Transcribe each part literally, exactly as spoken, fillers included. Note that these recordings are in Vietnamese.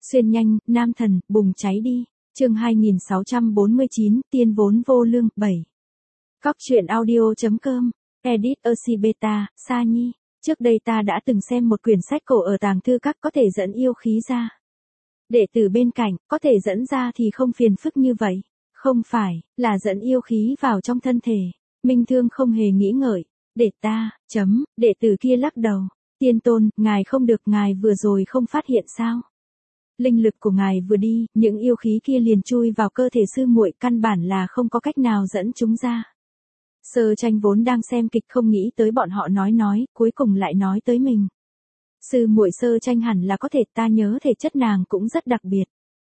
Xuyên nhanh, nam thần, bùng cháy đi. Chương hai nghìn sáu trăm bốn mươi chín, tiên vốn vô lương, bảy. Cóc truyện audio.com, edit Ersi Beta, Sa Nhi. Trước đây ta đã từng xem một quyển sách cổ ở tàng thư các có thể dẫn yêu khí ra. Đệ tử bên cạnh, có thể dẫn ra thì không phiền phức như vậy. Không phải, là dẫn yêu khí vào trong thân thể. Minh Thương không hề nghĩ ngợi. Để ta, chấm, đệ tử kia lắc đầu. Tiên tôn, ngài không được, ngài vừa rồi không phát hiện sao? Linh lực của ngài vừa đi, những yêu khí kia liền chui vào cơ thể sư muội, căn bản là không có cách nào dẫn chúng ra. Sơ Tranh vốn đang xem kịch không nghĩ tới bọn họ nói nói, cuối cùng lại nói tới mình. Sư muội Sơ Tranh hẳn là có thể, ta nhớ thể chất nàng cũng rất đặc biệt.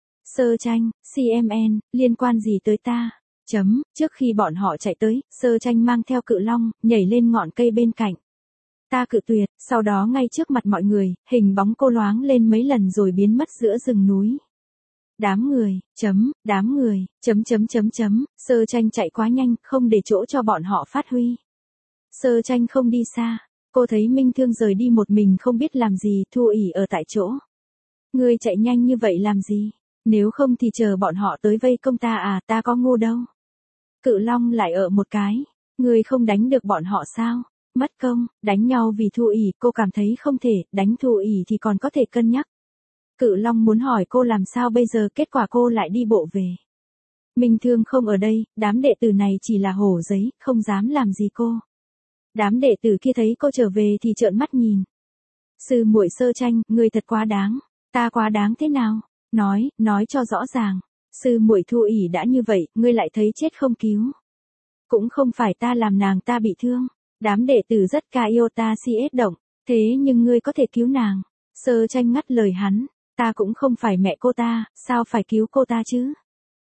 Sơ Tranh, xê em en, liên quan gì tới ta? Chấm, trước khi bọn họ chạy tới, Sơ Tranh mang theo cự long, nhảy lên ngọn cây bên cạnh. Ta cự tuyệt, sau đó ngay trước mặt mọi người, hình bóng cô loáng lên mấy lần rồi biến mất giữa rừng núi. Đám người, chấm, đám người, chấm chấm chấm chấm, Sơ Tranh chạy quá nhanh, không để chỗ cho bọn họ phát huy. Sơ Tranh không đi xa, cô thấy Minh Thương rời đi một mình không biết làm gì, Thu ỉ ở tại chỗ. Ngươi chạy nhanh như vậy làm gì? Nếu không thì chờ bọn họ tới vây công ta à, ta có ngu đâu. Cự long lại ở một cái, ngươi không đánh được bọn họ sao? Mất công, đánh nhau vì Thu ỉ, cô cảm thấy không thể, đánh Thu ỉ thì còn có thể cân nhắc. Cự long muốn hỏi cô làm sao bây giờ, kết quả cô lại đi bộ về. Minh Thương không ở đây, đám đệ tử này chỉ là hổ giấy, không dám làm gì cô. Đám đệ tử kia thấy cô trở về thì trợn mắt nhìn. Sư muội Sơ Tranh, ngươi thật quá đáng. Ta quá đáng thế nào? Nói, nói cho rõ ràng. Sư muội Thu ỉ đã như vậy, ngươi lại thấy chết không cứu. Cũng không phải ta làm nàng ta bị thương. Đám đệ tử rất ca yêu ta si ết động, thế nhưng ngươi có thể cứu nàng. Sơ Tranh ngắt lời hắn, ta cũng không phải mẹ cô ta, sao phải cứu cô ta chứ?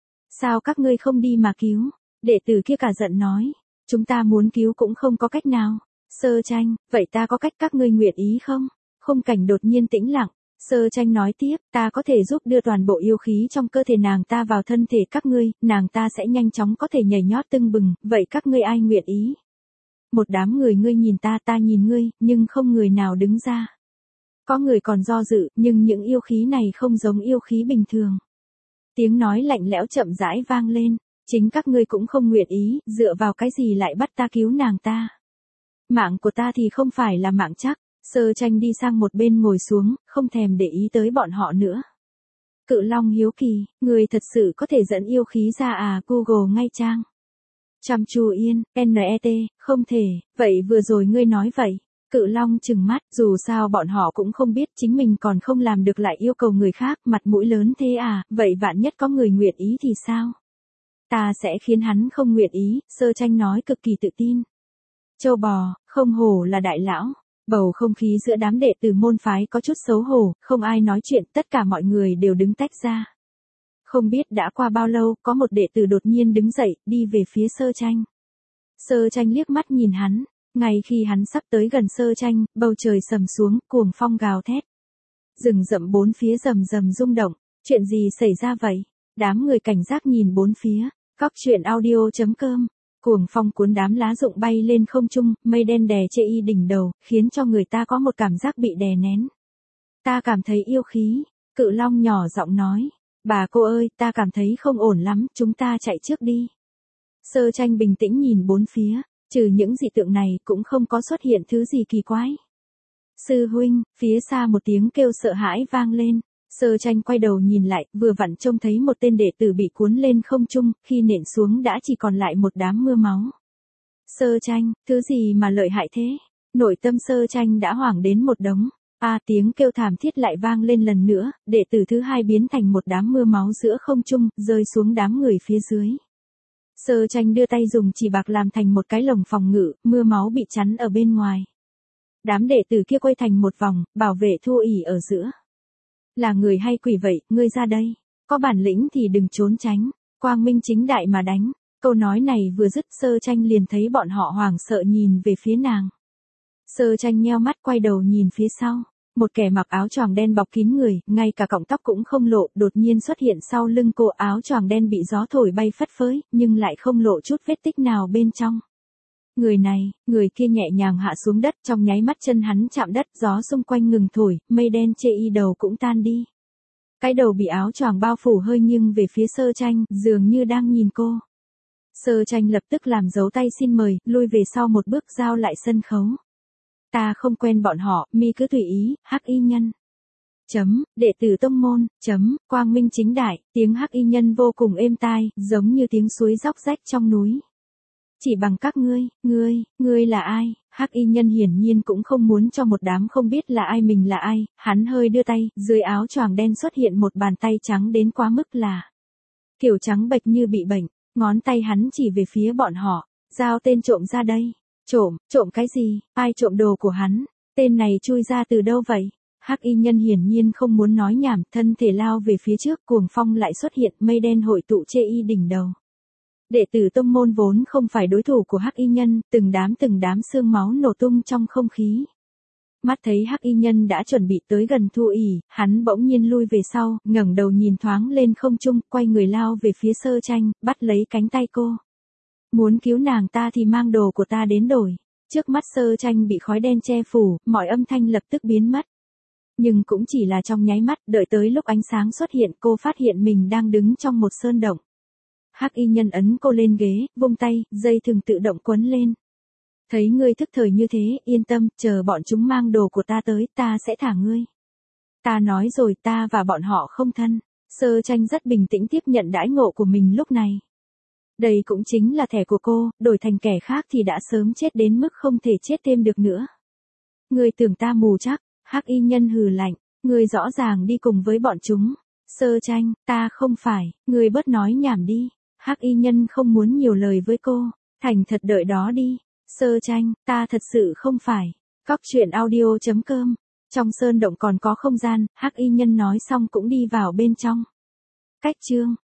Sao các ngươi không đi mà cứu? Đệ tử kia cả giận nói, chúng ta muốn cứu cũng không có cách nào. Sơ Tranh, vậy ta có cách, các ngươi nguyện ý không? Khung cảnh đột nhiên tĩnh lặng, Sơ Tranh nói tiếp, ta có thể giúp đưa toàn bộ yêu khí trong cơ thể nàng ta vào thân thể các ngươi, nàng ta sẽ nhanh chóng có thể nhảy nhót tưng bừng, vậy các ngươi ai nguyện ý? Một đám người, ngươi nhìn ta, ta nhìn ngươi, nhưng không người nào đứng ra. Có người còn do dự, nhưng những yêu khí này không giống yêu khí bình thường. Tiếng nói lạnh lẽo chậm rãi vang lên, chính các ngươi cũng không nguyện ý, dựa vào cái gì lại bắt ta cứu nàng ta. Mạng của ta thì không phải là mạng chắc. Sơ Tranh đi sang một bên ngồi xuống, không thèm để ý tới bọn họ nữa. Cự long hiếu kỳ, người thật sự có thể dẫn yêu khí ra à? Google ngay trang. Chăm Chu Yên, net, không thể, vậy vừa rồi ngươi nói vậy. Cự long trừng mắt, dù sao bọn họ cũng không biết chính mình còn không làm được lại yêu cầu người khác, mặt mũi lớn thế à, vậy vạn nhất có người nguyện ý thì sao? Ta sẽ khiến hắn không nguyện ý, Sơ Tranh nói cực kỳ tự tin. Châu bò, không hổ là đại lão. Bầu không khí giữa đám đệ tử môn phái có chút xấu hổ, không ai nói chuyện, tất cả mọi người đều đứng tách ra. Không biết đã qua bao lâu, có một đệ tử đột nhiên đứng dậy, đi về phía Sơ Tranh. Sơ Tranh liếc mắt nhìn hắn, ngay khi hắn sắp tới gần Sơ Tranh, bầu trời sầm xuống, cuồng phong gào thét. Rừng rậm bốn phía rầm rầm rung động, chuyện gì xảy ra vậy? Đám người cảnh giác nhìn bốn phía, cóc truyện audio.com. Cuồng phong cuốn đám lá rụng bay lên không trung, mây đen đè chê y đỉnh đầu, khiến cho người ta có một cảm giác bị đè nén. Ta cảm thấy yêu khí, cự long nhỏ giọng nói. Bà cô ơi, ta cảm thấy không ổn lắm, chúng ta chạy trước đi. Sơ Tranh bình tĩnh nhìn bốn phía, trừ những dị tượng này cũng không có xuất hiện thứ gì kỳ quái. Sư huynh, phía xa một tiếng kêu sợ hãi vang lên. Sơ Tranh quay đầu nhìn lại, vừa vặn trông thấy một tên đệ tử bị cuốn lên không trung, khi nện xuống đã chỉ còn lại một đám mưa máu. Sơ Tranh, thứ gì mà lợi hại thế? Nội tâm Sơ Tranh đã hoảng đến một đống. A à, tiếng kêu thảm thiết lại vang lên lần nữa, đệ tử thứ hai biến thành một đám mưa máu giữa không trung, rơi xuống đám người phía dưới. Sơ Tranh đưa tay dùng chỉ bạc làm thành một cái lồng phòng ngự, mưa máu bị chắn ở bên ngoài. Đám đệ tử kia quay thành một vòng, bảo vệ Thu ỉ ở giữa. Là người hay quỷ vậy, ngươi ra đây. Có bản lĩnh thì đừng trốn tránh. Quang minh chính đại mà đánh. Câu nói này vừa dứt, Sơ Tranh liền thấy bọn họ hoảng sợ nhìn về phía nàng. Sơ Tranh nheo mắt quay đầu nhìn phía sau. Một kẻ mặc áo choàng đen bọc kín người, ngay cả cọng tóc cũng không lộ, đột nhiên xuất hiện sau lưng cô. Áo choàng đen bị gió thổi bay phất phới, nhưng lại không lộ chút vết tích nào bên trong. Người này, người kia nhẹ nhàng hạ xuống đất, trong nháy mắt chân hắn chạm đất, gió xung quanh ngừng thổi, mây đen chê y đầu cũng tan đi. Cái đầu bị áo choàng bao phủ hơi nghiêng về phía Sơ Tranh, dường như đang nhìn cô. Sơ Tranh lập tức làm dấu tay xin mời, lui về sau một bước giao lại sân khấu. Ta không quen bọn họ, mi cứ tùy ý, Hắc Y Nhân. Chấm, đệ tử tông môn, chấm, quang minh chính đại, tiếng Hắc Y Nhân vô cùng êm tai, giống như tiếng suối róc rách trong núi. Chỉ bằng các ngươi, ngươi, ngươi là ai? Hắc Y Nhân hiển nhiên cũng không muốn cho một đám không biết là ai mình là ai, hắn hơi đưa tay, dưới áo choàng đen xuất hiện một bàn tay trắng đến quá mức là kiểu trắng bệch như bị bệnh, ngón tay hắn chỉ về phía bọn họ, giao tên trộm ra đây. Trộm, trộm cái gì, ai trộm đồ của hắn, tên này chui ra từ đâu vậy? Hắc Y Nhân hiển nhiên không muốn nói nhảm, thân thể lao về phía trước, cuồng phong lại xuất hiện, mây đen hội tụ chê y đỉnh đầu. Đệ tử tông môn vốn không phải đối thủ của Hắc Y Nhân, từng đám từng đám xương máu nổ tung trong không khí. Mắt thấy Hắc Y Nhân đã chuẩn bị tới gần Thu ỉ, hắn bỗng nhiên lui về sau, ngẩng đầu nhìn thoáng lên không trung, quay người lao về phía Sơ Tranh, bắt lấy cánh tay cô. Muốn cứu nàng ta thì mang đồ của ta đến đổi. Trước mắt Sơ Tranh bị khói đen che phủ, mọi âm thanh lập tức biến mất. Nhưng cũng chỉ là trong nháy mắt, đợi tới lúc ánh sáng xuất hiện, cô phát hiện mình đang đứng trong một sơn động. Hắc Y Nhân ấn cô lên ghế, vung tay, dây thừng tự động quấn lên. Thấy ngươi thức thời như thế, yên tâm, chờ bọn chúng mang đồ của ta tới, ta sẽ thả ngươi. Ta nói rồi, ta và bọn họ không thân. Sơ Tranh rất bình tĩnh tiếp nhận đãi ngộ của mình lúc này. Đây cũng chính là thẻ của cô, đổi thành kẻ khác thì đã sớm chết đến mức không thể chết thêm được nữa. Ngươi tưởng ta mù chắc? Hắc Y Nhân hừ lạnh, ngươi rõ ràng đi cùng với bọn chúng. Sơ Tranh, ta không phải, ngươi bớt nói nhảm đi. Hắc Y Nhân không muốn nhiều lời với cô, thành thật đợi đó đi. Sơ Tranh, ta thật sự không phải. Cóc truyện audio chấm com. Trong sơn động còn có không gian, Hắc Y Nhân nói xong cũng đi vào bên trong. Cách chương